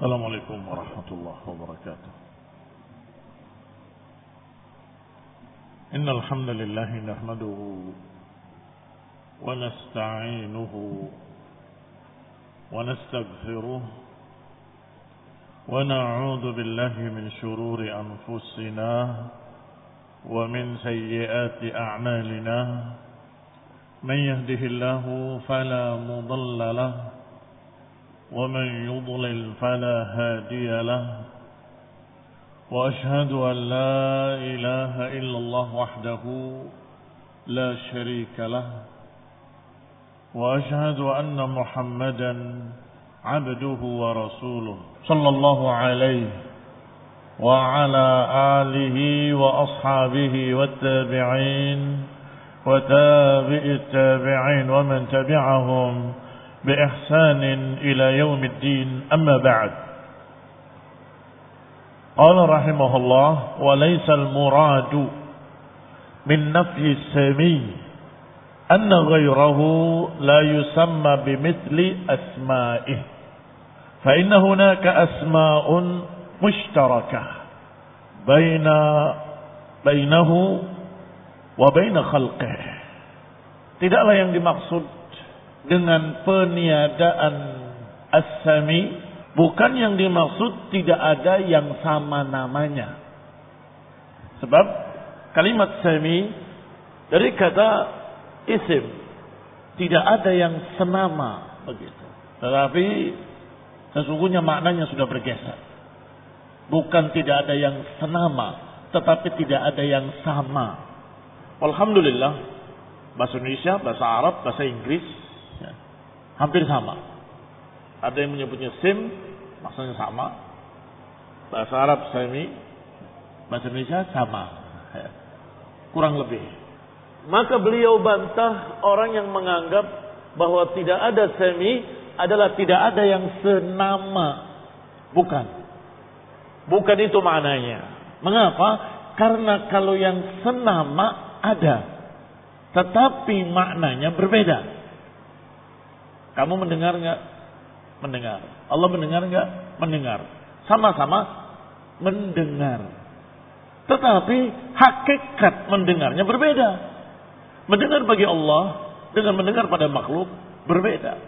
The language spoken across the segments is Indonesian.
السلام عليكم ورحمة الله وبركاته. إن الحمد لله نحمده ونستعينه ونستغفره ونعوذ بالله من شرور أنفسنا ومن سيئات أعمالنا. من يهده الله فلا مضل له ومن يضلل فلا هادي له. وأشهد أن لا إله إلا الله وحده لا شريك له. وأشهد أن محمدا عبده ورسوله صلى الله عليه وعلى آله وأصحابه والتابعين وتابع التابعين ومن تبعهم بإحسان إلى يوم الدين. أما بعد، قال رحمه الله: وليس المراد من نفي السمي أن غيره لا يسمى بمثل أسمائه، فإن هناك أسماء مشتركة بينه وبين خلقه. Tidaklah yang dimaksud dengan peniadaan as-sami, bukan yang dimaksud tidak ada yang sama namanya. Sebab kalimat sami dari kata isim, tidak ada yang senama begitu. Tetapi sesungguhnya maknanya sudah bergeser. Bukan tidak ada yang senama, tetapi tidak ada yang sama. Alhamdulillah, bahasa Indonesia, bahasa Arab, bahasa Inggris hampir sama. Ada yang menyebutnya sim, maksudnya sama. Bahasa Arab sami, bahasa Indonesia sama, kurang lebih. Maka beliau bantah orang yang menganggap bahwa tidak ada sami adalah tidak ada yang senama. Bukan itu maknanya. Mengapa? Karena kalau yang senama ada, tetapi maknanya berbeda. Kamu mendengar enggak? Mendengar. Allah mendengar enggak? Mendengar. Sama-sama mendengar. Tetapi hakikat mendengarnya berbeda. Mendengar bagi Allah dengan mendengar pada makhluk berbeda.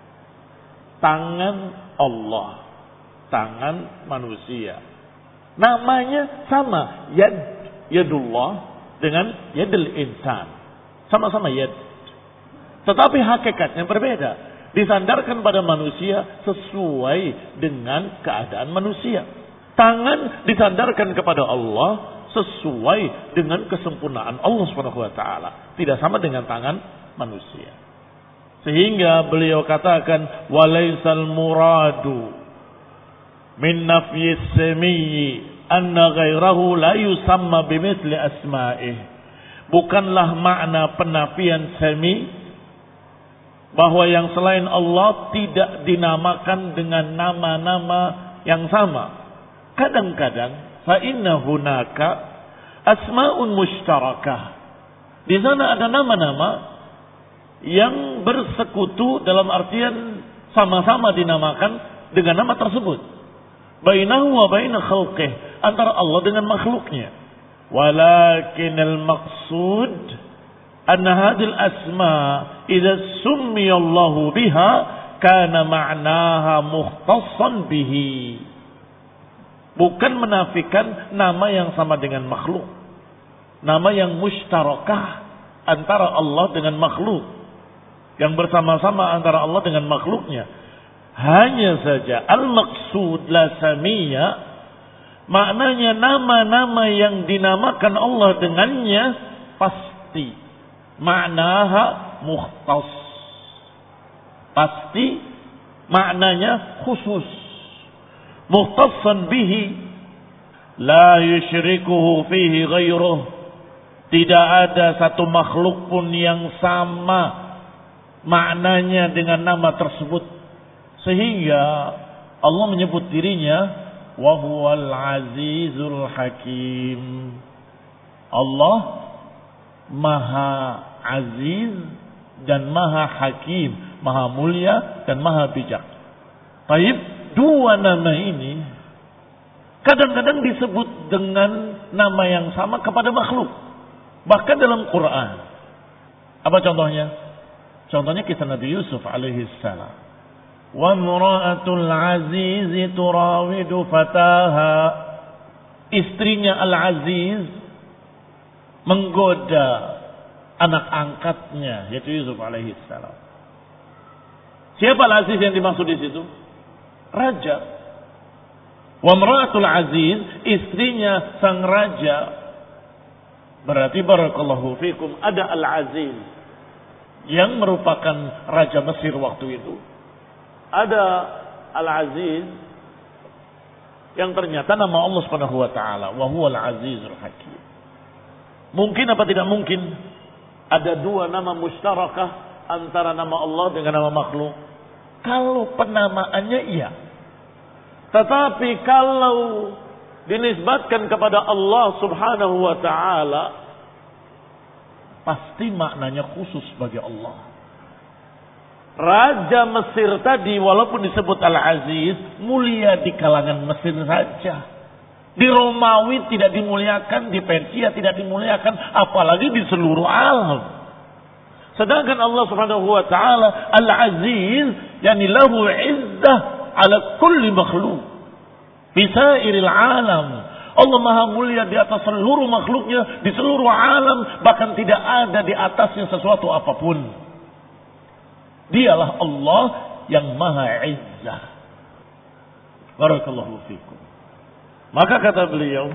Tangan Allah, tangan manusia, namanya sama, yadullah dengan yadul insan. Sama-sama yad. Tetapi hakikatnya berbeda. Disandarkan pada manusia sesuai dengan keadaan manusia. Tangan disandarkan kepada Allah sesuai dengan kesempurnaan Allah SWT. Tidak sama dengan tangan manusia. Sehingga beliau katakan, walaisal muradu min nafyi samiyyi anna ghairahu la yusamma bimithli asma'ih. Bukanlah makna penafian sami bahwa yang selain Allah tidak dinamakan dengan nama-nama yang sama. Kadang-kadang fa inna hunaka asma'un mushtarakah. Di sana ada nama-nama yang bersekutu dalam artian sama-sama dinamakan dengan nama tersebut. Bainahu wa baina khalqih, antara Allah dengan makhluknya. Walakinal maqsud anna hadhil asma idza summiya Allahu biha kana ma'naha mukhtassan bihi. Bukan menafikan nama yang sama dengan makhluk. Nama yang mushtarakah antara Allah dengan makhluk. Yang bersama-sama antara Allah dengan makhluknya. Hanya saja al-maqsud la samiyya, maknanya nama-nama yang dinamakan Allah dengannya pasti. Maknaha mukhtas, pasti maknanya khusus. Mukhtassan bihi la yusyrikuhu fihi ghairuh. Tidak ada satu makhluk pun yang sama maknanya dengan nama tersebut. Sehingga Allah menyebut dirinya wa huwal azizul hakim. Allah Maha Aziz dan Maha Hakim, Maha Mulia dan Maha Bijak. Baik, dua nama ini kadang-kadang disebut dengan nama yang sama kepada makhluk. Bahkan dalam Quran. Apa contohnya? Contohnya kisah Nabi Yusuf alaihi salam. Wa imra'atul aziz turawidu fataha. Istrinya Al-Aziz menggoda anak angkatnya, yaitu Yusuf alaihi salam. Siapa Al-Aziz yang dimaksud di situ? Raja. Wa imra'atul aziz, istrinya sang raja. Berarti barakallahu fikum, ada Al-Aziz yang merupakan raja Mesir waktu itu. Ada Al-Aziz yang ternyata nama Allah Subhanahu wa taala, wa huwal azizul hakim. Mungkin apa tidak mungkin ada dua nama musyarakah antara nama Allah dengan nama makhluk? Kalau penamaannya iya. Tetapi kalau dinisbatkan kepada Allah Subhanahu wa taala, pasti maknanya khusus bagi Allah. Raja Mesir tadi walaupun disebut Al-Aziz, mulia di kalangan Mesir saja. Di Romawi tidak dimuliakan, di Persia tidak dimuliakan, apalagi di seluruh alam. Sedangkan Allah Subhanahu wa taala Al-Aziz, yani lahu izzah ala kulli makhluk. Bisairil alam. Allah Maha mulia di atas seluruh makhluknya, di seluruh alam, bahkan tidak ada di atasnya sesuatu apapun. Dialah Allah yang Maha Izzah. Barakallahu fikum. Maka kata beliau,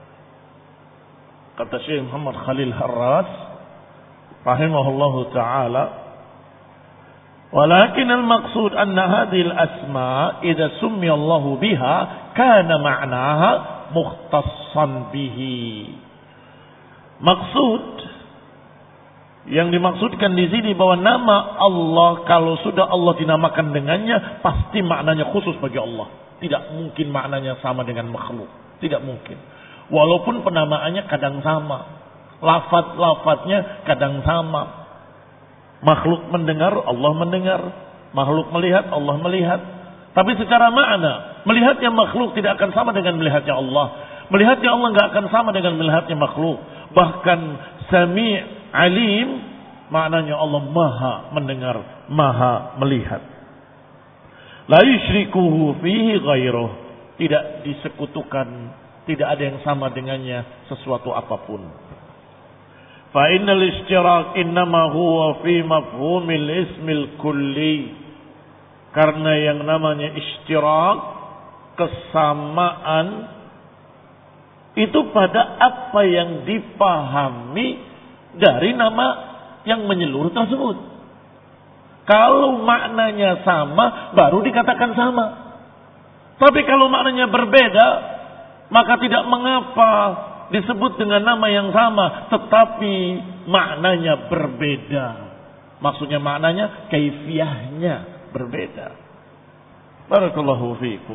kata Syekh Muhammad Khalil Harras rahimahullahu taala, walakin al-maqsud anna hadhihi al-asma' idza summiya Allah biha kana ma'naha mukhtassan bihi. Maksud yang dimaksudkan di sini bahwa nama Allah kalau sudah Allah dinamakan dengannya pasti maknanya khusus bagi Allah. Tidak mungkin maknanya sama dengan makhluk. Tidak mungkin. Walaupun penamaannya kadang sama. Lafaz-lafaznya kadang sama. Makhluk mendengar, Allah mendengar. Makhluk melihat, Allah melihat. Tapi secara makna, melihatnya makhluk tidak akan sama dengan melihatnya Allah. Melihatnya Allah nggak akan sama dengan melihatnya makhluk. Bahkan Sami' Alim, maknanya Allah Maha mendengar, Maha melihat. La yusyrikuhu fihi ghairuh, tidak disekutukan, tidak ada yang sama dengannya sesuatu apapun. Fa innal ishtirak innama huwa fi mafhumil ismil kulli. Karena yang namanya ishtirak, kesamaan, itu pada apa yang dipahami dari nama yang menyeluruh tersebut. Kalau maknanya sama, baru dikatakan sama. Tapi kalau maknanya berbeda, maka tidak mengapa disebut dengan nama yang sama, tetapi maknanya berbeda. Maksudnya maknanya, kaifiyahnya berbeda. Barakallahu fiikum.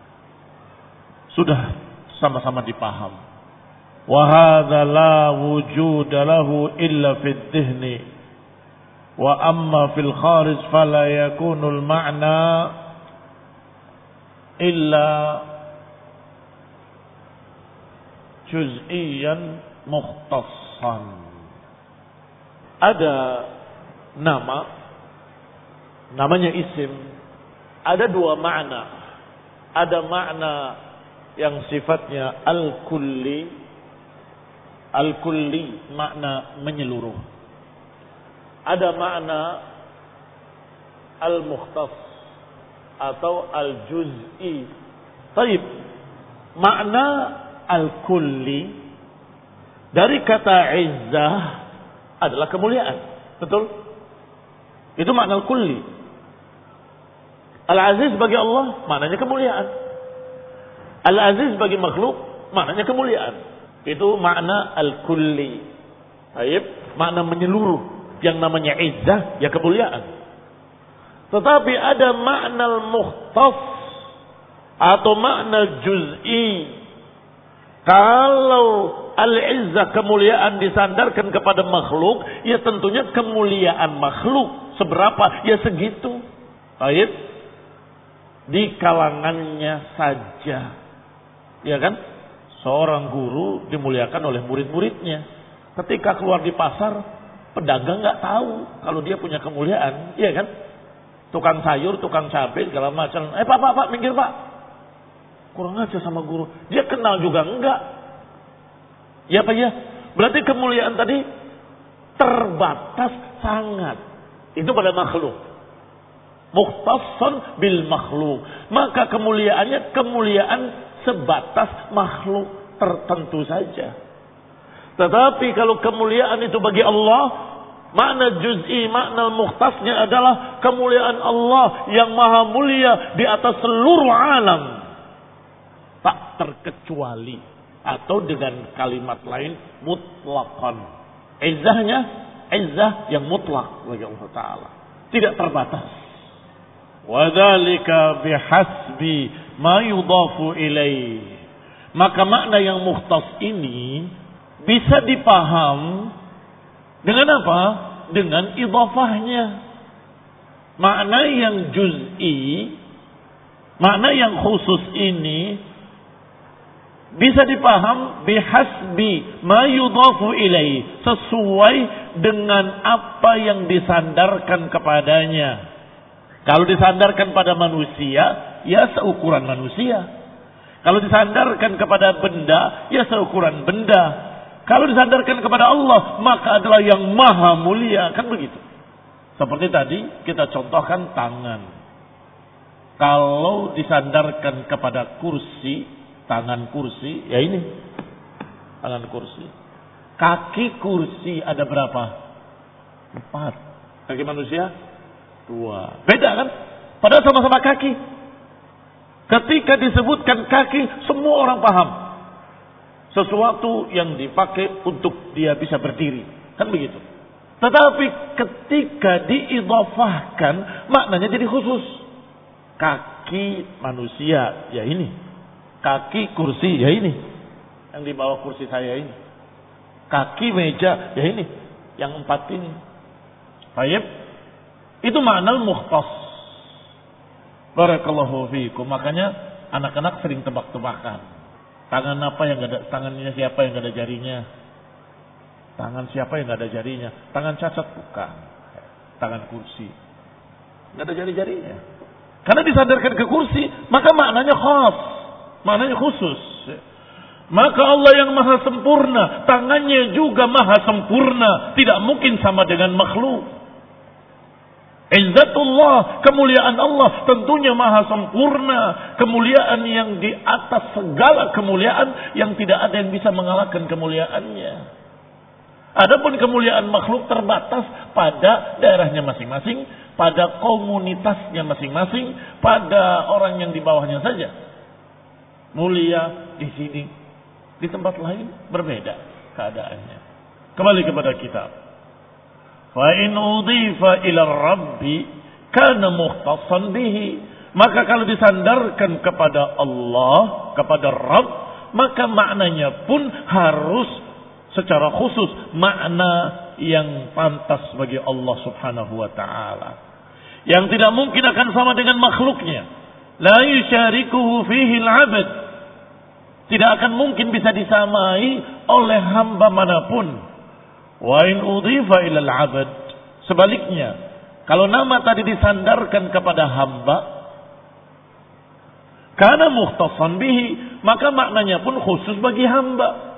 Sudah sama-sama dipaham. وهذا لا وجود له إلا في الذهن وأما في الخارج فلا يكون المعنى إلا جزئيا مختصا. Ada nama, namanya isim, ada dua makna. Ada makna yang sifatnya al-kulli. Al-kulli makna menyeluruh. Ada makna al-mukhtas atau al-juz'i. Baik. Makna al-kulli dari kata izzah adalah kemuliaan. Betul? Itu makna al-kulli. Al-aziz bagi Allah maknanya kemuliaan. Al-aziz bagi makhluk maknanya kemuliaan. Itu makna al-kulli. Baik, makna menyeluruh yang namanya izzah ya kemuliaan. Tetapi ada makna al-mukhtas atau makna juz'i. Kalau al-izzah kemuliaan disandarkan kepada makhluk, ya tentunya kemuliaan makhluk seberapa? Ya segitu. Baik. di kalangannya saja. Ya kan? Seorang guru dimuliakan oleh murid-muridnya. Ketika keluar di pasar, pedagang nggak tahu kalau dia punya kemuliaan, iya kan? Tukang sayur, tukang cabai, segala macam. Pak, minggir pak. Kurang aja sama guru. Dia kenal juga enggak. Ya pak ya. Berarti kemuliaan tadi terbatas sangat. Itu pada makhluk. Mukhtassan bil makhluk. Maka kemuliaannya kemuliaan sebatas makhluk tertentu saja. Tetapi kalau kemuliaan itu bagi Allah, makna juz'i, makna mukhtasnya adalah kemuliaan Allah yang maha mulia di atas seluruh alam. Tak terkecuali. Atau dengan kalimat lain, mutlaqan. Izzahnya, izzah yang mutlak bagi Allah Ta'ala. Tidak terbatas. Wadzalika bihasbi ma yudafu ilaih. Maka makna yang mukhtas ini bisa dipaham dengan apa? Dengan idhafahnya. Makna yang juz'i, makna yang khusus ini bisa dipaham bihasbi ma yudhafu ilaih, sesuai dengan apa yang disandarkan kepadanya. Kalau disandarkan pada manusia, ya seukuran manusia. Kalau disandarkan kepada benda, ya seukuran benda. Kalau disandarkan kepada Allah, maka adalah yang maha mulia. Kan begitu. Seperti tadi kita contohkan tangan. Kalau disandarkan kepada kursi, tangan kursi, ya ini. Tangan kursi. Kaki kursi ada berapa? 4. Kaki manusia 2. Beda kan? Padahal sama-sama kaki. Ketika disebutkan kaki, semua orang paham. Sesuatu yang dipakai untuk dia bisa berdiri. Kan begitu. Tetapi ketika diidhafahkan, maknanya jadi khusus. Kaki manusia, ya ini. Kaki kursi, ya ini. Yang di bawah kursi saya ini. Kaki meja, ya ini. Yang 4 ini. Baik. Itu makna mukhtas. Barakallahu fiikum. Makanya anak-anak sering tebak-tebakan. Tangan apa yang gak ada, tangannya siapa yang gak ada jarinya? Tangan siapa yang gak ada jarinya? Tangan cacat bukan. Tangan kursi. Gak ada jari-jarinya. Karena disandarkan ke kursi, maka maknanya khas. Maknanya khusus. Maka Allah yang maha sempurna, tangannya juga maha sempurna. Tidak mungkin sama dengan makhluk. Izzatullah, kemuliaan Allah tentunya maha sempurna. Kemuliaan yang di atas segala kemuliaan, yang tidak ada yang bisa mengalahkan kemuliaannya. Adapun kemuliaan makhluk terbatas pada daerahnya masing-masing, pada komunitasnya masing-masing, pada orang yang di bawahnya saja. Mulia di sini, di tempat lain berbeda keadaannya. Kembali kepada kitab. Fa in udhifa ila Rabbi kana mukhtassan bihi. Maka kalau disandarkan kepada Allah, kepada Rabb, maka maknanya pun harus secara khusus makna yang pantas bagi Allah Subhanahu wa taala. Yang tidak mungkin akan sama dengan makhluknya. La yusyarikuhu fihi al-'abd. Tidak akan mungkin bisa disamai oleh hamba manapun. Wa in udhifa ila al-'abd, sebaliknya, kalau nama tadi disandarkan kepada hamba, kana mukhtassan bihi, maka maknanya pun khusus bagi hamba.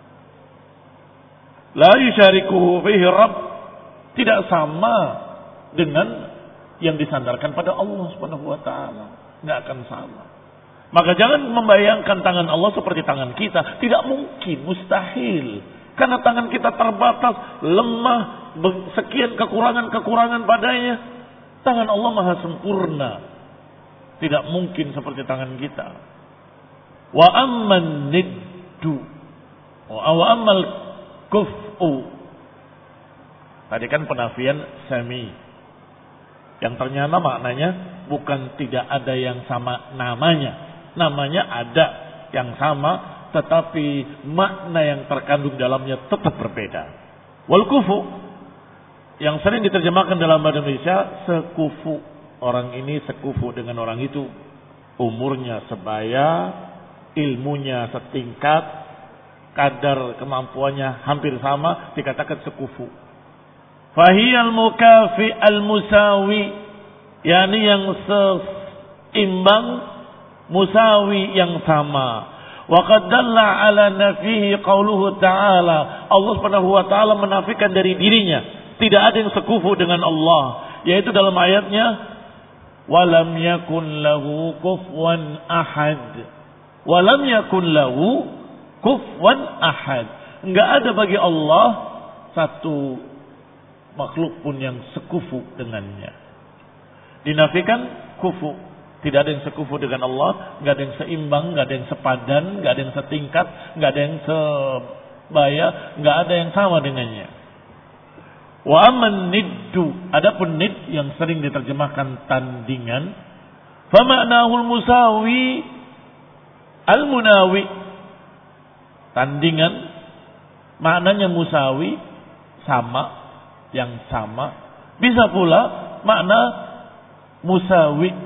La yusyarikuhu fihi Rabb, tidak sama dengan yang disandarkan pada Allah Subhanahu wa taala, enggak akan sama. Maka jangan membayangkan tangan Allah seperti tangan kita, tidak mungkin, mustahil. Karena tangan kita terbatas, lemah, sekian kekurangan-kekurangan padanya. Tangan Allah maha sempurna. Tidak mungkin seperti tangan kita. Wa amman niddu. Wa ammal kuf'u. Tadi kan penafian sami. Yang ternyata maknanya bukan tidak ada yang sama namanya. Namanya ada yang sama, tetapi makna yang terkandung dalamnya tetap berbeda. Wal kufu, yang sering diterjemahkan dalam bahasa Indonesia sekufu. Orang ini sekufu dengan orang itu. umurnya sebaya, ilmunya setingkat, kadar kemampuannya hampir sama, dikatakan sekufu. Fahiyal mukafi al-musawi, yakni yang seimbang, musawi yang sama. Wa qad dalla ala nafihi qauluhu ta'ala. Allah Subhanahu wa taala menafikan dari dirinya, tidak ada yang sekufu dengan Allah, yaitu dalam ayatnya walam yakun lahu kufuwan ahad. Walam yakun lahu kufuwan ahad. Enggak ada bagi Allah satu makhluk pun yang sekufu dengannya. Dinafikan kufu. Tidak ada yang sekufu dengan Allah, enggak ada yang seimbang, enggak ada yang sepadan, enggak ada yang setingkat, enggak ada yang sebaya, enggak ada yang sama dengannya. Wa amman niddu, adapun nid yang sering diterjemahkan tandingan, fa ma'nahul musawi al-munawi. Tandingan maknanya musawi, sama, yang sama. Bisa pula makna musawi.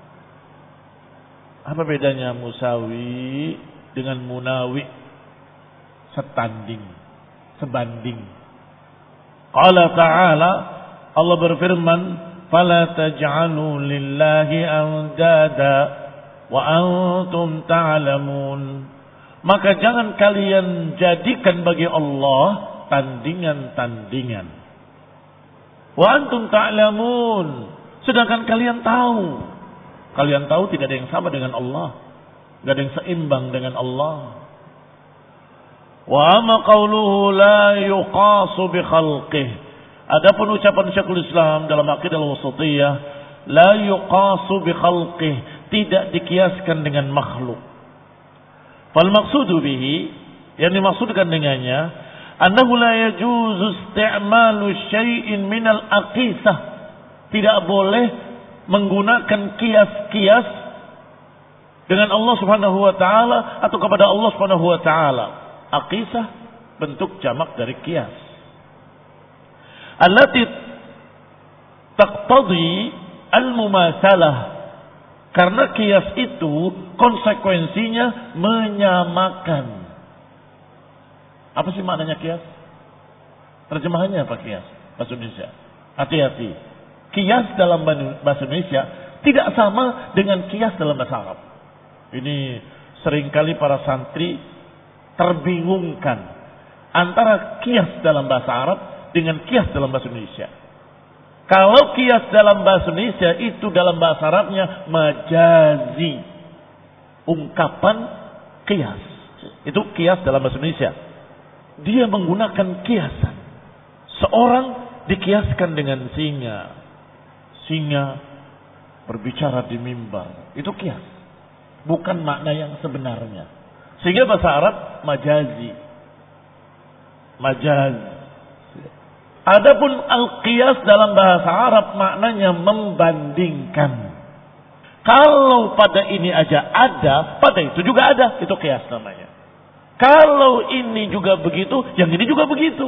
Apa bedanya musawi dengan munawi? Setanding, sebanding. Qala ta'ala, Allah berfirman, fala taj'alu lillahi andada wa antum ta'lamun. Maka jangan kalian jadikan bagi Allah tandingan-tandingan. Wa antum ta'lamun, sedangkan kalian tahu. Kalian tahu tidak ada yang sama dengan Allah, tidak ada yang seimbang dengan Allah. Wa amma qauluhu la yuqasu bi khalqih. Adapun ucapan Syekhul Islam dalam Aqidah Al-Wasithiyah, la yuqasu bi khalqih, tidak dikiaskan dengan makhluk. Fal maqsudu bihi, yang dimaksudkan dengannya, annahu la yajuzu isti'malu syai'in minal aqisah. Tidak boleh menggunakan kias-kias dengan Allah Subhanahu wa taala atau kepada Allah Subhanahu wa taala. Aqisah bentuk jamak dari kias. Allati taqtadi al-mumasalah. Karena kias itu konsekuensinya menyamakan. Apa sih maknanya kias? Terjemahannya apa kias? Bahasa Indonesia. Hati-hati. Kias dalam bahasa Indonesia tidak sama dengan kias dalam bahasa Arab. Ini seringkali para santri terbingungkan antara kias dalam bahasa Arab dengan kias dalam bahasa Indonesia. Kalau kias dalam bahasa Indonesia itu dalam bahasa Arabnya majazi, ungkapan kias. Itu kias dalam bahasa Indonesia. Dia menggunakan kiasan. Seorang dikiaskan dengan singa. Singa berbicara di mimbar. Itu kias. Bukan makna yang sebenarnya. Sehingga bahasa Arab majazi. Majaz. Adapun al-qiyas dalam bahasa Arab maknanya membandingkan. Kalau pada ini aja ada, pada itu juga ada. Itu qiyas namanya. Kalau ini juga begitu, yang ini juga begitu.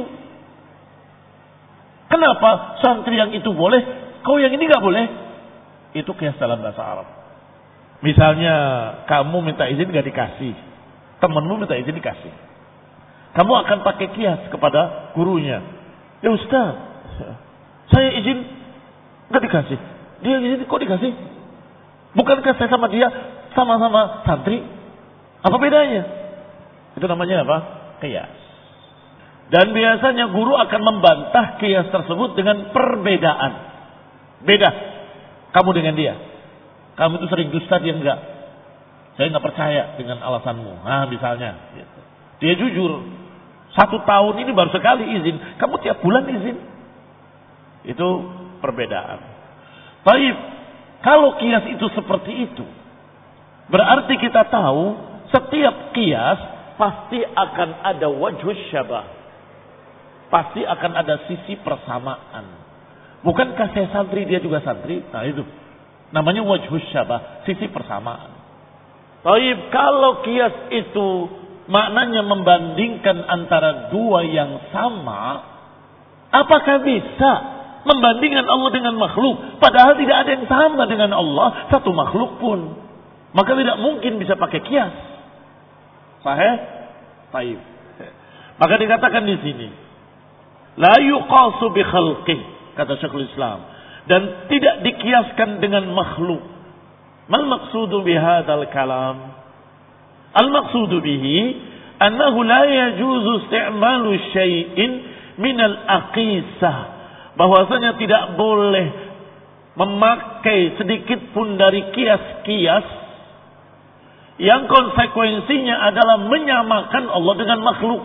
Kenapa santri yang itu boleh, kau yang ini gak boleh? Itu qiyas dalam bahasa Arab. Misalnya kamu minta izin gak dikasih, temanmu minta izin dikasih. Kamu akan pakai qiyas kepada gurunya. Ya Ustaz, saya izin gak dikasih. Dia izin kok dikasih? Bukankah saya sama dia sama-sama santri? Apa bedanya? Itu namanya apa? Qiyas. Dan biasanya guru akan membantah qiyas tersebut dengan perbedaan. Beda kamu dengan dia. Kamu itu sering dusta, dia enggak. Saya enggak percaya dengan alasanmu. Nah misalnya gitu. Dia jujur, 1 tahun ini baru sekali izin, kamu tiap bulan izin. Itu perbedaan. Baik, kalau qiyas itu seperti itu, berarti kita tahu setiap qiyas pasti akan ada wajhus syabah. Pasti akan ada sisi persamaan. Bukankah saya santri, dia juga santri? Nah itu namanya wajhus syabah, sisi persamaan. Baik, kalau qiyas itu maknanya membandingkan antara dua yang sama, apakah bisa membandingkan Allah dengan makhluk? Padahal tidak ada yang sama dengan Allah, satu makhluk pun. Maka tidak mungkin bisa pakai kias. Sahih? Taib. Maka dikatakan di sini, la yuqasu bi khalqih, kata Syekhul Islam, dan tidak dikiaskan dengan makhluk. Mal maqsudu bi hadzal kalam? Al maqsudu bihi annahu la yajuzu isti'malu syai'in min al aqisah, bahwasanya tidak boleh memakai sedikit pun dari kias-kias yang konsekuensinya adalah menyamakan Allah dengan makhluk.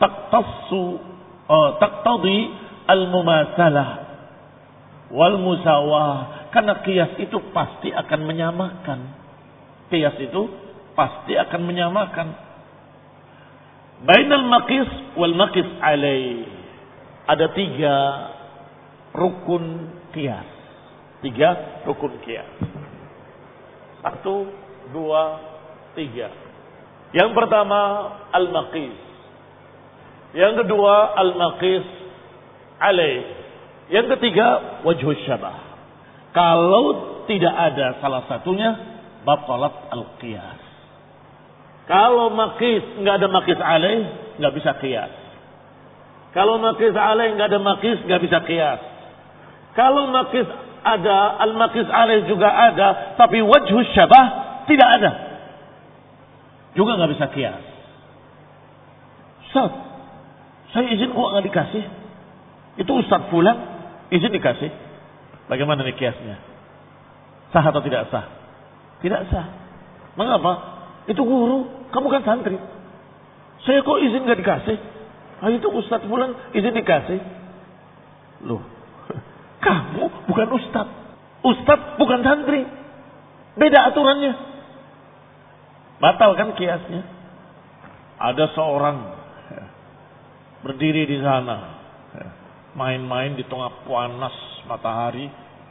Taqtadi al-mumasalah wal musawah, karena kias itu pasti akan menyamakan. Kias itu pasti akan menyamakan. Bainal maqis wal maqis alaih. Ada 3 rukun kias. 3 rukun kias. 1, 2, 3. Yang pertama al-maqis. Yang kedua al-maqis alaih. Yang ketiga wajhus syabah. Kalau tidak ada salah satunya, batalat al-qiyas. Kalau maqis enggak ada maqis alaih, enggak bisa qiyas. Kalau maqis alaih enggak ada maqis, enggak bisa qiyas. Kalau maqis ada, al-maqis alaih juga ada, tapi wajhus syabah tidak ada, juga nggak bisa kias. Ustaz, saya izin kok nggak dikasih? Itu Ustaz pulang izin dikasih. Bagaimana nih kiasnya? Sah atau tidak sah? Tidak sah. Mengapa? Itu guru, kamu kan santri. Saya kok izin nggak dikasih? Ah, itu Ustaz pulang izin dikasih. Loh, kamu bukan Ustaz. Ustaz bukan santri. Beda aturannya. Batal kan kiasnya. Ada seorang berdiri di sana, main-main di tengah panas matahari,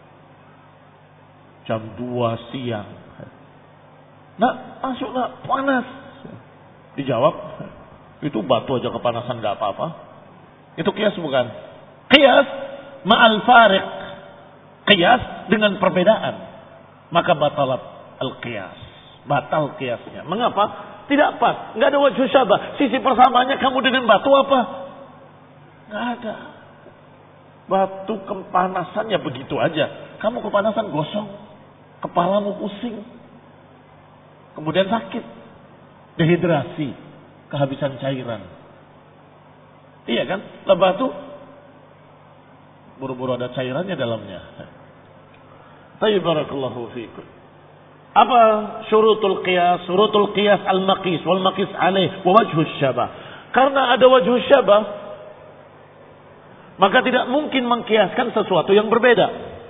jam 2 siang. Nak, masuk nak, panas. Dijawab, itu batu aja kepanasan gak apa-apa. Itu kias bukan? Kias ma'al fariq. Kias dengan perbedaan. Maka batalat al-qiyas. Batal kiasnya. Mengapa? Tidak pas. Nggak ada wajh syabah. Sisi persamaannya kamu dengan batu apa? Nggak ada. Batu kepanasannya begitu aja. Kamu kepanasan gosong. Kepalamu pusing. Kemudian sakit. Dehidrasi. Kehabisan cairan. Iya kan? Lah batu buru-buru ada cairannya dalamnya. Tayyib barakallahu fiikum. Apa syurutul qiyas? Syurutul qiyas al-maqis wal maqis alaih wa wajhus syabah. Karena ada wajhus syabah, maka tidak mungkin mengkiaskan sesuatu yang berbeda.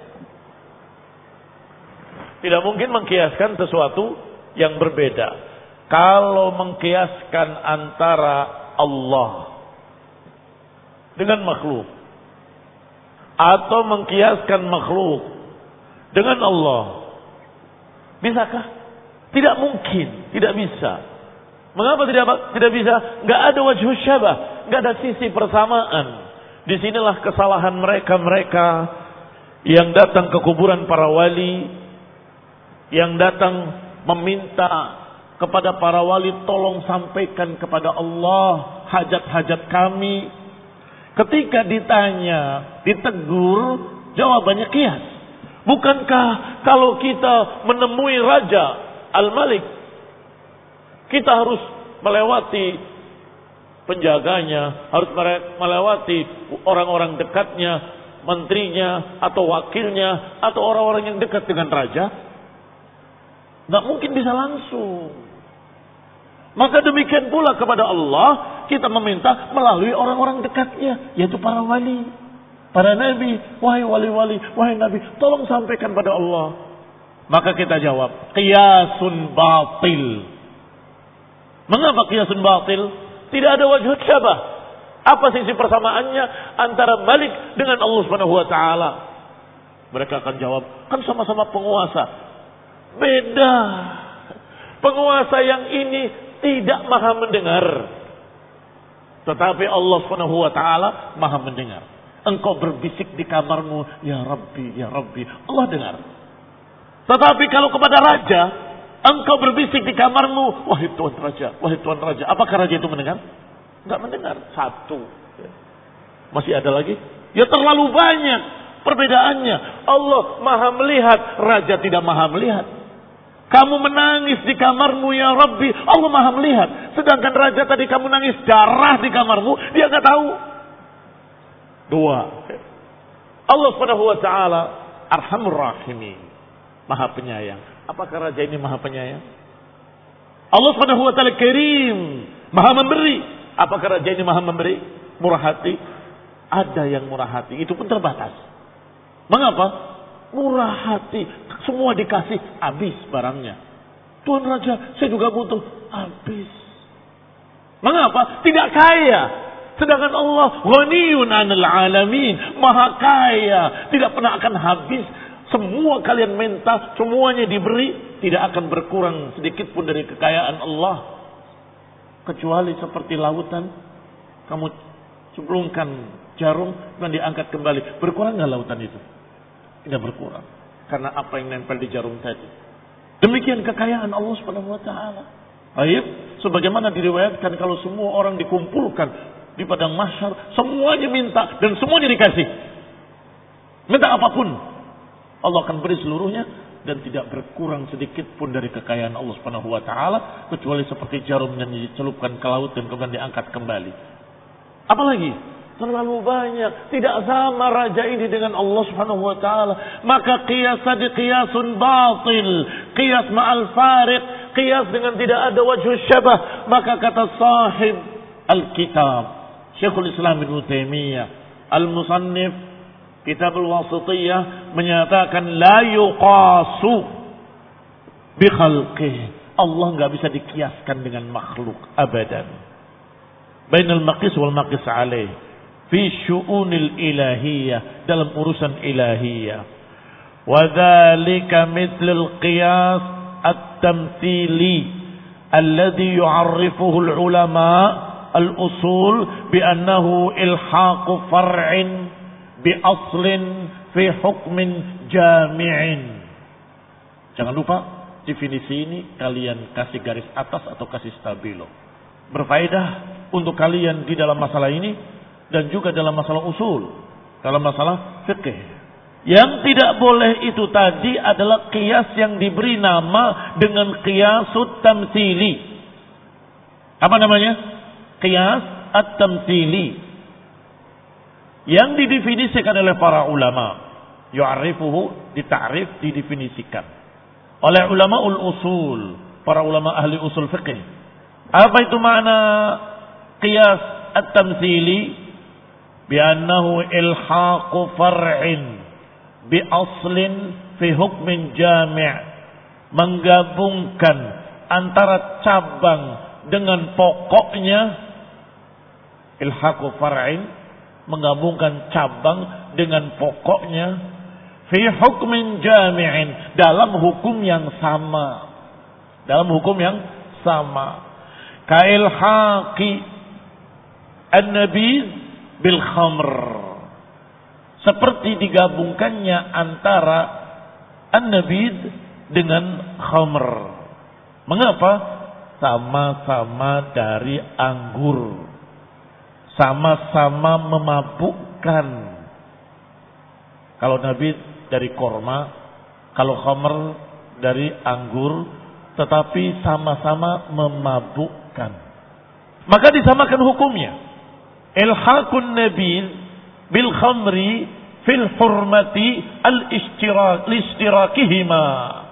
Tidak mungkin mengkiaskan sesuatu yang berbeda. Kalau mengkiaskan antara Allah dengan makhluk, atau mengkiaskan makhluk dengan Allah, bisakah? Tidak mungkin, tidak bisa. Mengapa tidak bisa? Enggak ada wajhus syabah, enggak ada sisi persamaan. Disinilah kesalahan mereka yang datang ke kuburan para wali, yang datang meminta kepada para wali, tolong sampaikan kepada Allah hajat-hajat kami. Ketika ditanya, ditegur, jawabannya kias. Bukankah kalau kita menemui Raja Al-Malik, kita harus melewati penjaganya, harus melewati orang-orang dekatnya, menterinya, atau wakilnya, atau orang-orang yang dekat dengan Raja? Nggak mungkin bisa langsung. Maka demikian pula kepada Allah, kita meminta melalui orang-orang dekatnya, yaitu para wali, para nabi. Wahai wali-wali, wahai nabi, tolong sampaikan pada Allah. Maka kita jawab, qiyasun batil. Mengapa qiyasun batil? Tidak ada wajh syabah. Apa sisi persamaannya antara Malik dengan Allah Subhanahu wa taala? Mereka akan jawab, kan sama-sama penguasa. Beda. Penguasa yang ini tidak maha mendengar, tetapi Allah Subhanahu wa taala maha mendengar. Engkau berbisik di kamarmu, ya Rabbi, ya Rabbi, Allah dengar. Tetapi kalau kepada raja, Engkau berbisik di kamarmu, wahai Tuan Raja, wahai Tuan Raja. Apakah raja itu mendengar? Enggak mendengar. Satu. Masih ada lagi? Ya terlalu banyak perbedaannya. Allah maha melihat, raja tidak maha melihat. Kamu menangis di kamarmu ya Rabbi, Allah maha melihat. Sedangkan raja tadi kamu nangis darah di kamarmu, dia nggak tahu. Dua. Allah Subhanahu wa taala Arhamur Rahimin, maha penyayang. Apakah raja ini maha penyayang? Allah Subhanahu wa taala Karim, maha memberi. Apakah raja ini maha memberi? Murah hati? Ada yang murah hati, itu pun terbatas. Mengapa? Murah hati, semua dikasih, habis barangnya. Tuan Raja, saya juga butuh, habis. Mengapa? Tidak kaya. Sedangkan Allah ghaniyun 'anil 'alamin, maha kaya, tidak pernah akan habis. Semua kalian minta, semuanya diberi, tidak akan berkurang sedikit pun dari kekayaan Allah. Kecuali seperti lautan, kamu cemplungkan jarum dan diangkat kembali. Berkurang nggak lautan itu? Tidak berkurang. Karena apa yang nempel di jarum tadi. Demikian kekayaan Allah Subhanahu wa taala. Baik, sebagaimana diriwayatkan kalau semua orang dikumpulkan di padang mahsyar, semuanya minta dan semuanya dikasih. Minta apapun, Allah akan beri seluruhnya dan tidak berkurang sedikit pun dari kekayaan Allah Subhanahu wa taala, kecuali seperti jarum yang dicelupkan ke laut dan kemudian diangkat kembali. Apalagi? Terlalu banyak. Tidak sama raja ini dengan Allah Subhanahu wa taala. Maka qiyas tadi qiyasun batil. Qiyas ma'al fariq. Qiyas dengan tidak ada wajhu syabah. Maka kata sahib al-kitab, Syekhul Islam Ibnu Taimiyah, al-musannif Kitab al-Wasithiyah, menyatakan la yuqasu bi khalqihi. Allah enggak bisa dikiaskan dengan makhluk abadan. Bainal maqis wal maqis alaih. Fi syu'unil ilahiyah, dalam urusan ilahiyah. Wa dzalika mithlul qiyas at-tamtsili alladhi yu'arrifuhu al-ulama al-usul bi annahu ilhaqu far'in bi aslin fi hukmin jami'in. Jangan lupa definisi ini kalian kasih garis atas atau kasih stabilo. Berfaedah untuk kalian di dalam masalah ini dan juga dalam masalah usul, dalam masalah fikih. Yang tidak boleh itu tadi adalah qiyas yang diberi nama dengan qiyasut tamtsili. Apa namanya? Qiyas at-tamtsili. Yang didefinisikan oleh para ulama. Yu'arifuhu, dita'rif, didefinisikan. Oleh ulama usul, para ulama ahli usul fikih. Apa itu makna qiyas at-tamtsili? Bi'annahu ilhaqu far'in bi aslin fi hukmin jami', menggabungkan antara cabang dengan pokoknya. Ilhaqu far'in, menggabungkan cabang dengan pokoknya, fi hukmin jami'in, dalam hukum yang sama, dalam hukum yang sama. Ka ilhaqi an-nabiz bil khamr, seperti digabungkannya antara an-nabid dengan khamr. Mengapa? Sama-sama dari anggur, sama-sama memabukkan. Kalau nabid dari korma, kalau khamr dari anggur, tetapi sama-sama memabukkan, maka disamakan hukumnya. Ilhaqun nabil bil khamri fil hurmati al-ishtirakihima,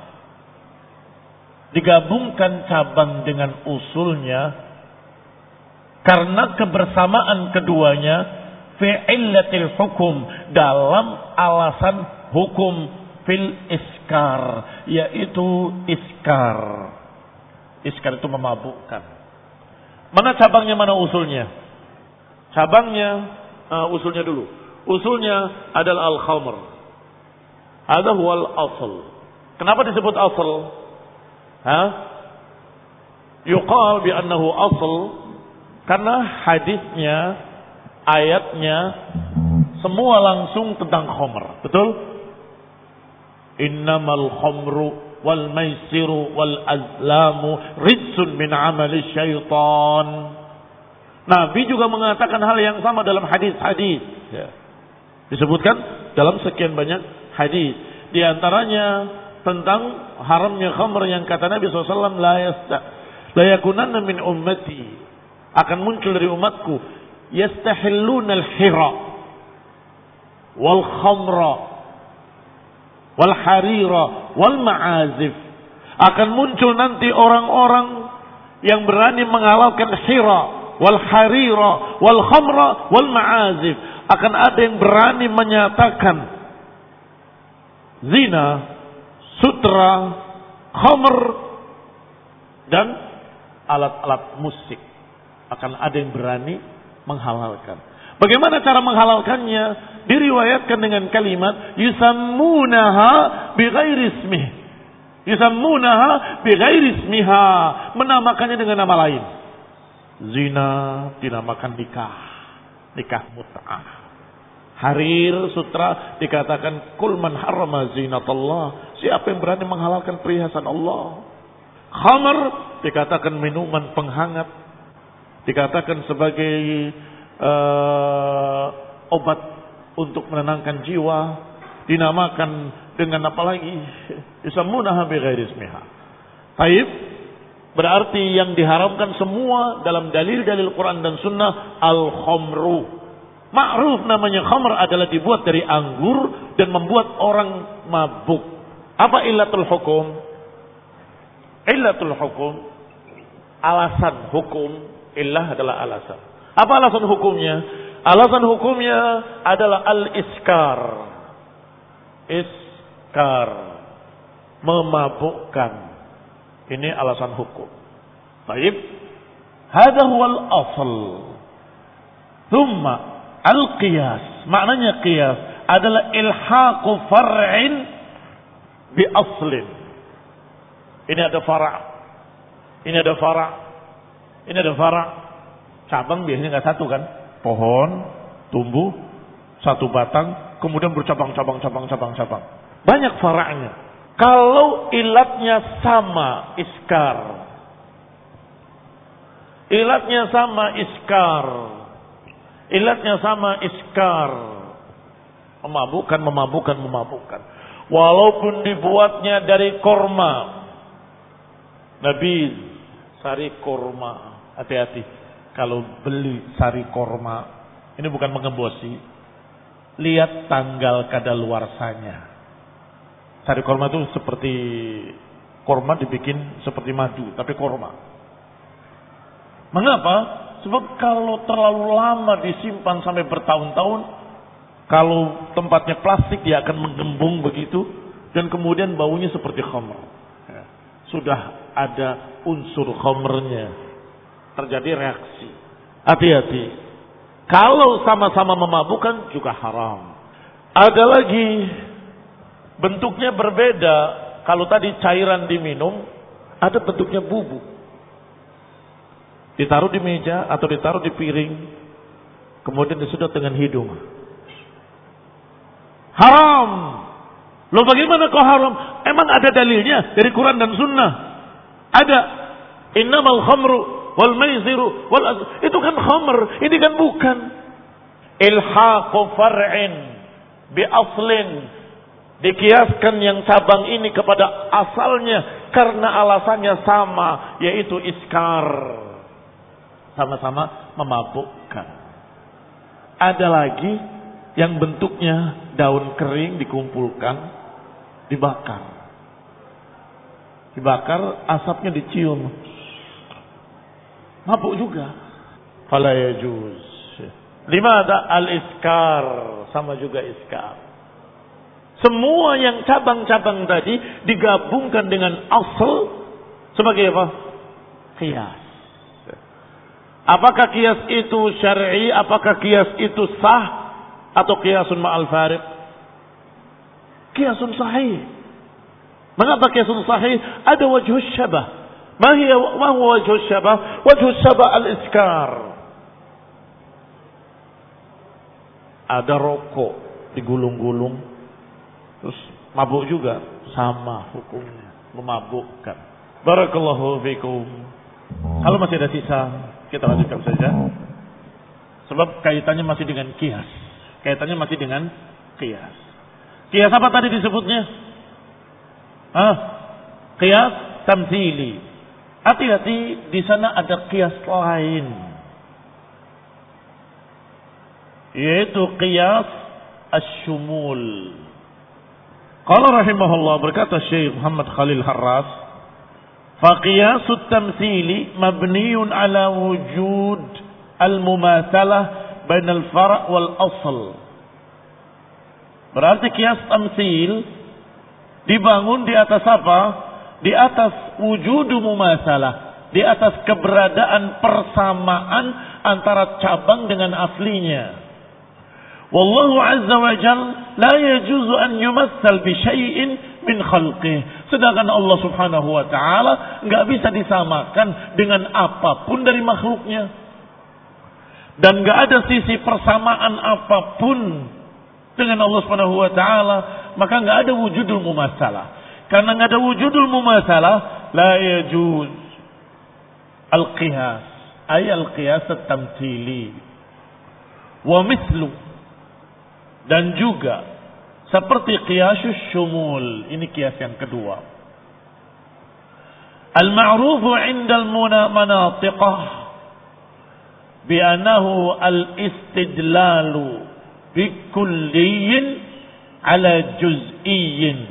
digabungkan cabang dengan usulnya karena kebersamaan keduanya, fi illatil hukum, dalam alasan hukum, fil iskar, yaitu iskar. Iskar itu memabukkan. Mana cabangnya, mana usulnya? Cabangnya, usulnya dulu. Usulnya adalah al-khamr. Hadha huwa al-asl. Kenapa disebut asl? Yuqal bi annahu asl karena hadisnya, ayatnya semua langsung tentang khamr. Betul? Innamal khamru wal maisiru wal azlamu rijsun min amali syaitan. Nabi juga mengatakan hal yang sama dalam hadis-hadis. Ya. Disebutkan dalam sekian banyak hadis. Di antaranya tentang haramnya khamr yang kata Nabi SAW, la yakunanna min ummati, akan muncul dari umatku, yastahilluna al-hira wal khamra wal harira wal ma'azif. Akan muncul nanti orang-orang yang berani menghalalkan hira wal harira wal khamra wal ma'azif. Akan ada yang berani menyatakan zina, sutra, khamr dan alat-alat musik. Akan ada yang berani menghalalkan. Bagaimana cara menghalalkannya? Diriwayatkan dengan kalimat yusammunaha bighairi ismih. Yusammunaha bighairi ismiha, menamakannya dengan nama lain. Zina dinamakan nikah, nikah mut'ah. Harir, sutra dikatakan kul man harrama zinatallah, siapa yang berani menghalalkan perhiasan Allah. Khamr dikatakan minuman penghangat, dikatakan sebagai obat untuk menenangkan jiwa, dinamakan dengan apa lagi? Yusammunaha bighairi ismiha. Baik, berarti yang diharamkan semua dalam dalil-dalil Quran dan Sunnah al-khamru. Ma'ruf namanya khamr adalah dibuat dari anggur dan membuat orang mabuk. Apa illatul hukum? Illatul hukum, alasan hukum, illah adalah alasan. Apa alasan hukumnya? Alasan hukumnya adalah al-iskar. Iskar, memabukkan. Ini alasan hukum. Baik. Hada huwal asl. Thumma al-qiyas. Maknanya qiyas adalah ilhaqu far'in bi aslin. Ini ada fara'. Ini ada fara'. Ini ada fara'. Cabang biasanya enggak satu kan? Pohon tumbuh satu batang, kemudian bercabang-cabang. Banyak fara'nya. Kalau ilatnya sama, iskar. Ilatnya sama, iskar. Ilatnya sama, iskar. Memabukkan. Walaupun dibuatnya dari korma. Nabi, sari korma. Hati-hati. Kalau beli sari korma, ini bukan mengembosi. Lihat tanggal kadaluarsanya. Sari korma itu seperti korma dibikin seperti madu, tapi korma. Mengapa? Sebab kalau terlalu lama disimpan sampai bertahun-tahun, kalau tempatnya plastik dia akan menggembung begitu, dan kemudian baunya seperti khamr. Ya. Sudah ada unsur khamrnya, terjadi reaksi. Hati-hati. Kalau sama-sama memabukkan juga haram. Ada lagi bentuknya berbeda. Kalau tadi cairan diminum, ada bentuknya bubuk. Ditaruh di meja atau ditaruh di piring, kemudian disedot dengan hidung. Haram. Loh bagaimana kok haram? Emang ada dalilnya dari Quran dan Sunnah? Ada. Innamal khamru wal maisiru wal itu kan khamr, ini kan bukan. Ilhaqu far'in bi aslin, dikiaskan yang cabang ini kepada asalnya karena alasannya sama, yaitu iskar, sama-sama memabukkan. Ada lagi yang bentuknya daun kering dikumpulkan, dibakar, asapnya dicium, mabuk juga. Fala yajuz. Limada al-iskar, sama juga iskar. Semua yang cabang-cabang tadi digabungkan dengan asal sebagai apa? Qiyas. Apakah qiyas itu syar'i? Apakah qiyas itu sah? Atau qiyasun ma'al fariq? Qiyasun sahih. Mengapa qiyasun sahih? Ada wajhus syabah. Ma huwa wajhus syabah? Wajhus syabah al-iskar. Ada rokok digulung-gulung terus mabuk juga, sama hukumnya. memabukkan. Barakallahu fikum. Kalau masih ada sisa, kita lanjutkan saja. Sebab kaitannya masih dengan qiyas. Kaitannya masih dengan qiyas. Qiyas apa tadi disebutnya? Qiyas tamtsili. Hati-hati, di sana ada qiyas lain. Yaitu qiyas asy-syumul. Qala rahimahullah, berkata Syekh Muhammad Khalil Harras, fa qiyasut tamtsili mabniun ala wujud al-mumatsalah bainal far' wal asl. Berarti qiyas tamtsil dibangun di atas apa? Di atas wujudu mumatsalah, di atas keberadaan persamaan antara cabang dengan aslinya. Wallahu azza wa jal la yajuzu an yumassal bi syai'in min khalqih. Sedangkan Allah Subhanahu wa taala enggak bisa disamakan dengan apapun dari makhluknya. Dan enggak ada sisi persamaan apapun dengan Allah Subhanahu wa taala, maka enggak ada wujudul mumatsalah. Karena enggak ada wujudul mumatsalah, la yajuz al-qiyas, ay al-qiyas at-tamtsili. Wa mithlu, dan juga seperti qiyasus syumul, ini qiyas yang kedua. Al-ma'rufu 'inda al-manatiqah bi annahu al-istidlalu bi kulliyyin 'ala juz'iyyin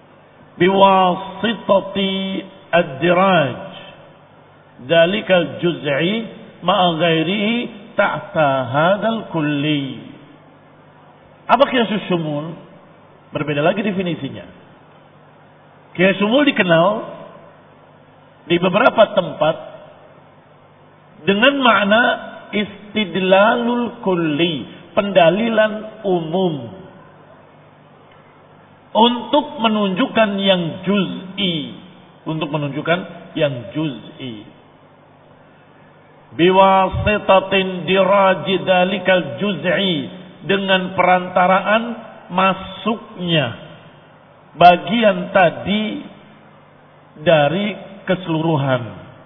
biwasitati ad-diraj. Dzalika al-juz'i ma'a ghairihi tahta hadzal kulli. Apa qiyasus syumul? Berbeda lagi definisinya. Qiyas syumul dikenal di beberapa tempat dengan makna istidlalul kulli, pendalilan umum untuk menunjukkan yang juz'i, untuk menunjukkan yang juz'i. Biwasitatin diraji dalikal juz'i, dengan perantaraan masuknya bagian tadi dari keseluruhan.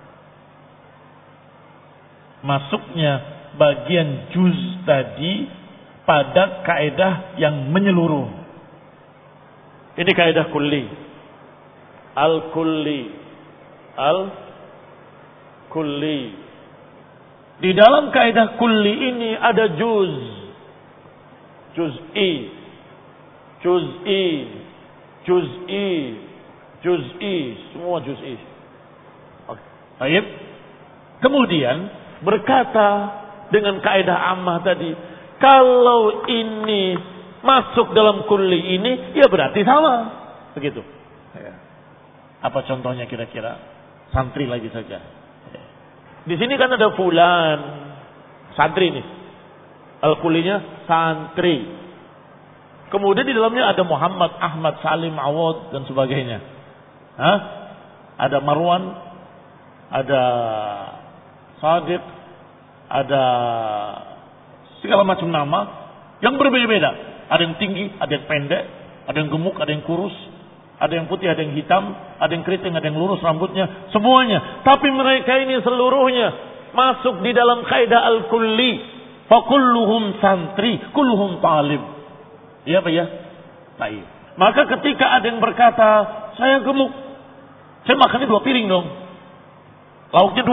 Masuknya bagian juz tadi pada kaidah yang menyeluruh. Ini kaidah kulli. Al-kulli. Al-kulli. Di dalam kaidah kulli ini ada juz. Juz'i, semua juz'i. Baik. Kemudian berkata dengan kaidah ammah tadi, kalau ini masuk dalam kulli ini, ya berarti sama. Begitu. Apa contohnya kira-kira? Santri lagi saja. Di sini kan ada fulan, santri nih. Al-kullinya santri. Kemudian di dalamnya ada Muhammad, Ahmad, Salim, Awad dan sebagainya. Ada Marwan, ada Sadiq, ada segala macam nama yang berbeda-beda. Ada yang tinggi, ada yang pendek, ada yang gemuk, ada yang kurus, ada yang putih, ada yang hitam, ada yang keriting, ada yang lurus rambutnya, semuanya. Tapi mereka ini seluruhnya masuk di dalam kaidah al-kulli. Fakulluhum santri, kulluhum talib. Iya apa ya? Baik. Maka ketika ada yang berkata, saya gemuk, saya makannya 2 piring dong, lauknya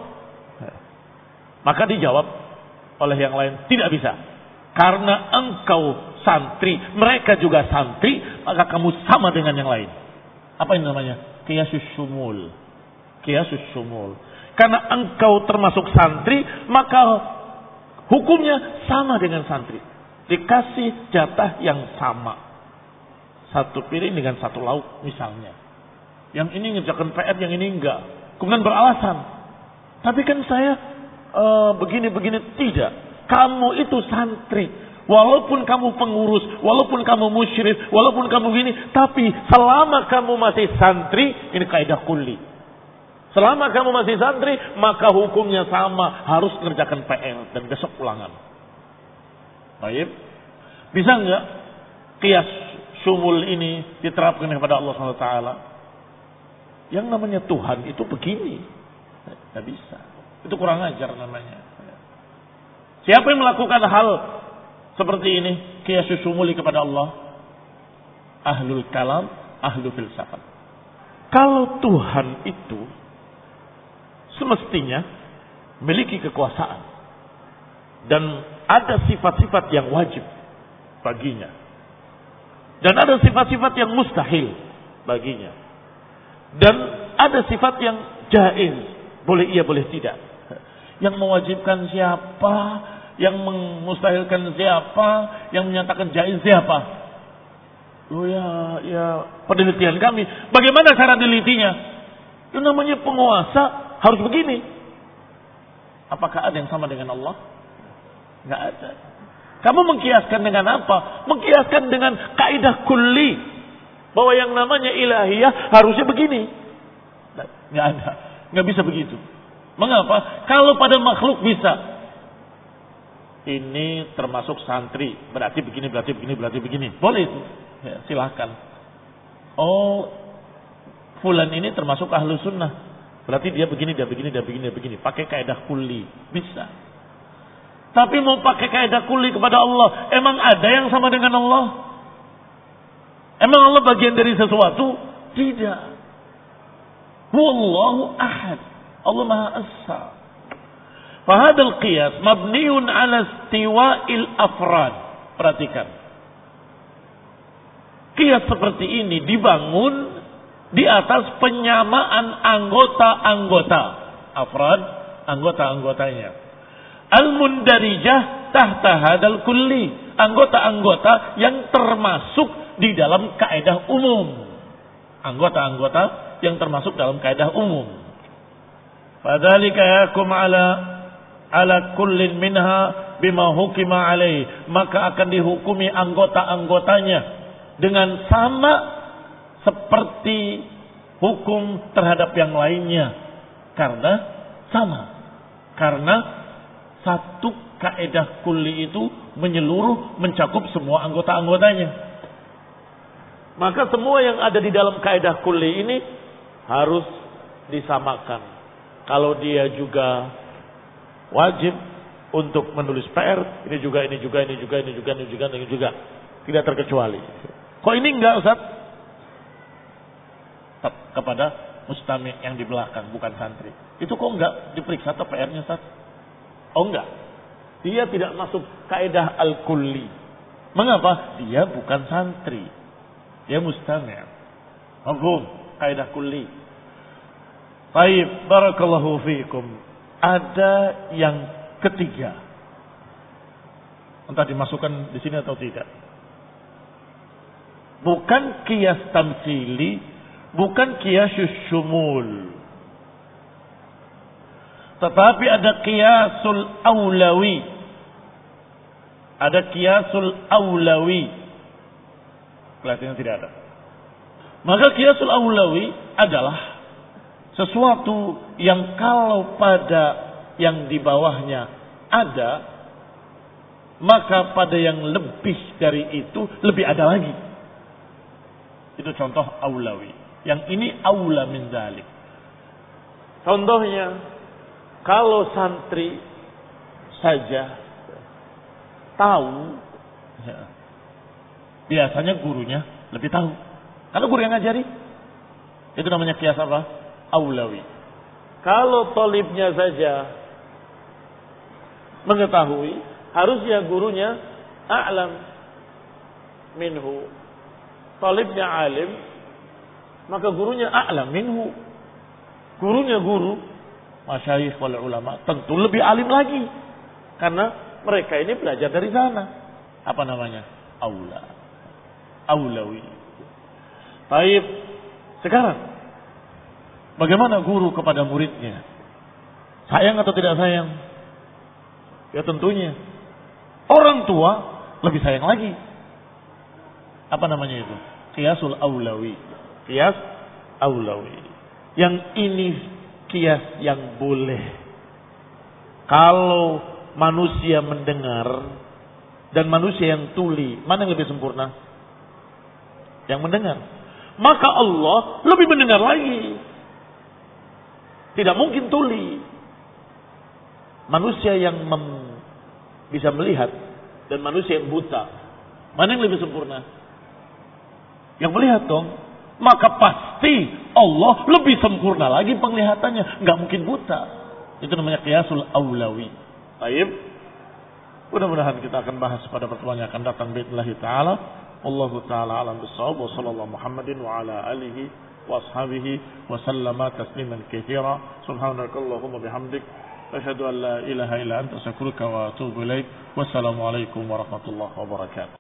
2. Maka dijawab oleh yang lain, tidak bisa. Karena engkau santri, mereka juga santri, maka kamu sama dengan yang lain. Apa ini namanya? Qiyasus syumul. Qiyasus syumul. Karena engkau termasuk santri, maka hukumnya sama dengan santri. Dikasih jatah yang sama. 1 piring dengan 1 lauk misalnya. Yang ini ngerjakan PR, yang ini enggak. Kemudian beralasan, tapi kan saya begini-begini. Tidak. Kamu itu santri. Walaupun kamu pengurus, walaupun kamu musyrif, walaupun kamu gini. Tapi selama kamu masih santri, ini kaidah kulli. Selama kamu masih santri, maka hukumnya sama, harus mengerjakan PR dan besok ulangan. Baik. Bisa enggak qiyas syumul ini diterapkan kepada Allah SWT? Yang namanya Tuhan itu begini. Tidak bisa. Itu kurang ajar namanya. Siapa yang melakukan hal seperti ini? Qiyasus syumuli kepada Allah. Ahlul kalam, ahlul filsafat. Kalau Tuhan itu semestinya memiliki kekuasaan. Dan ada sifat-sifat yang wajib baginya. Dan ada sifat-sifat yang mustahil baginya. Dan ada sifat yang jaiz. Boleh iya, boleh tidak. Yang mewajibkan siapa? Yang memustahilkan siapa? Yang menyatakan jaiz siapa? Oh ya penelitian kami. Bagaimana cara delitinya? Itu namanya penguasa harus begini. Apakah ada yang sama dengan Allah? Nggak ada. Kamu mengkiaskan dengan apa? Mengkiaskan dengan kaidah kulli. Bahwa yang namanya ilahiyah harusnya begini. Nggak ada. Nggak bisa begitu. Mengapa? Kalau pada makhluk bisa. Ini termasuk santri. Berarti begini, berarti begini, berarti begini. Boleh itu. Ya, silahkan. Oh, fulan ini termasuk ahlu sunnah. Berarti dia begini, dia begini, dia begini, dia begini. Pakai kaidah kulli. Bisa. Tapi mau pakai kaidah kulli kepada Allah. Emang ada yang sama dengan Allah? Emang Allah bagian dari sesuatu? Tidak. Wallahu ahad. Allah Maha Esa. Fahadal qiyas mabniun ala istiwa'il afrad. Perhatikan. Qiyas seperti ini dibangun di atas penyamaan anggota-anggota. Afrad, anggota-anggotanya. Al-mundarijah tahta hadal kulli. Anggota-anggota yang termasuk di dalam kaidah umum. Anggota-anggota yang termasuk dalam kaidah umum. Fadzalika yakum ala kullin minha bima hukima alaih. Maka akan dihukumi anggota-anggotanya dengan sama seperti hukum terhadap yang lainnya. Karena sama. Karena satu kaidah kulli itu menyeluruh, mencakup semua anggota-anggotanya. Maka semua yang ada di dalam kaidah kulli ini harus disamakan. Kalau dia juga wajib untuk menulis PR, ini juga, ini juga, ini juga, ini juga, ini juga, ini juga. Tidak terkecuali. Kok ini enggak, Ustaz? Kepada mustami yang di belakang, bukan santri. Itu kok enggak diperiksa atau PR-nya, Ustaz? Oh enggak. Dia tidak masuk kaidah al-kulli. Mengapa? Dia bukan santri. Dia mustami'. Mafhum? Kaidah kulli. Baik, barakallahu fiikum. Ada yang ketiga. Entah dimasukkan di sini atau tidak. Bukan qiyas tamtsili, bukan qiyasus syumul. Tetapi ada qiyasul aulawi. Ada qiyasul aulawi. Kelihatannya tidak ada. Maka qiyasul aulawi adalah sesuatu yang kalau pada yang di bawahnya ada, maka pada yang lebih dari itu lebih ada lagi. Itu contoh aulawi. Yang ini aula min dzalik. Contohnya, kalau santri saja tahu, biasanya gurunya lebih tahu. Karena guru yang ngajari. Itu namanya qiyas apa? Aulawi. Kalau thalibnya saja mengetahui, harusnya gurunya a'lam minhu. Thalibnya alim, maka gurunya a'lam minhu. Gurunya guru, masyayikh wal ulama, tentu lebih alim lagi. Karena mereka ini belajar dari sana. Apa namanya? Aula. Aulawi. Baik. Sekarang, bagaimana guru kepada muridnya? Sayang atau tidak sayang? Ya tentunya. Orang tua lebih sayang lagi. Apa namanya itu? Qiyasul aulawi. Qiyas aulawi. Yang ini qiyas yang boleh. Kalau manusia mendengar dan manusia yang tuli, mana yang lebih sempurna? Yang mendengar. Maka Allah lebih mendengar lagi. Tidak mungkin tuli. Manusia yang bisa melihat dan manusia yang buta, mana yang lebih sempurna? Yang melihat dong. Maka pasti Allah lebih sempurna lagi penglihatannya. Nggak mungkin buta. Itu namanya qiyasul aulawi. Baik. Mudah-mudahan kita akan bahas pada pertemuan yang akan datang billahi taala. Wallahu taala alam bissawab wa sallallahu Muhammadin wa ala alihi wa ashabihi wa sallama tasliman katsira. Subhanakallahumma bihamdik asyhadu an la ilaha illa anta astaghfiruka wa atubu ilaik. Wassalamu alaikum warahmatullahi wabarakatuh.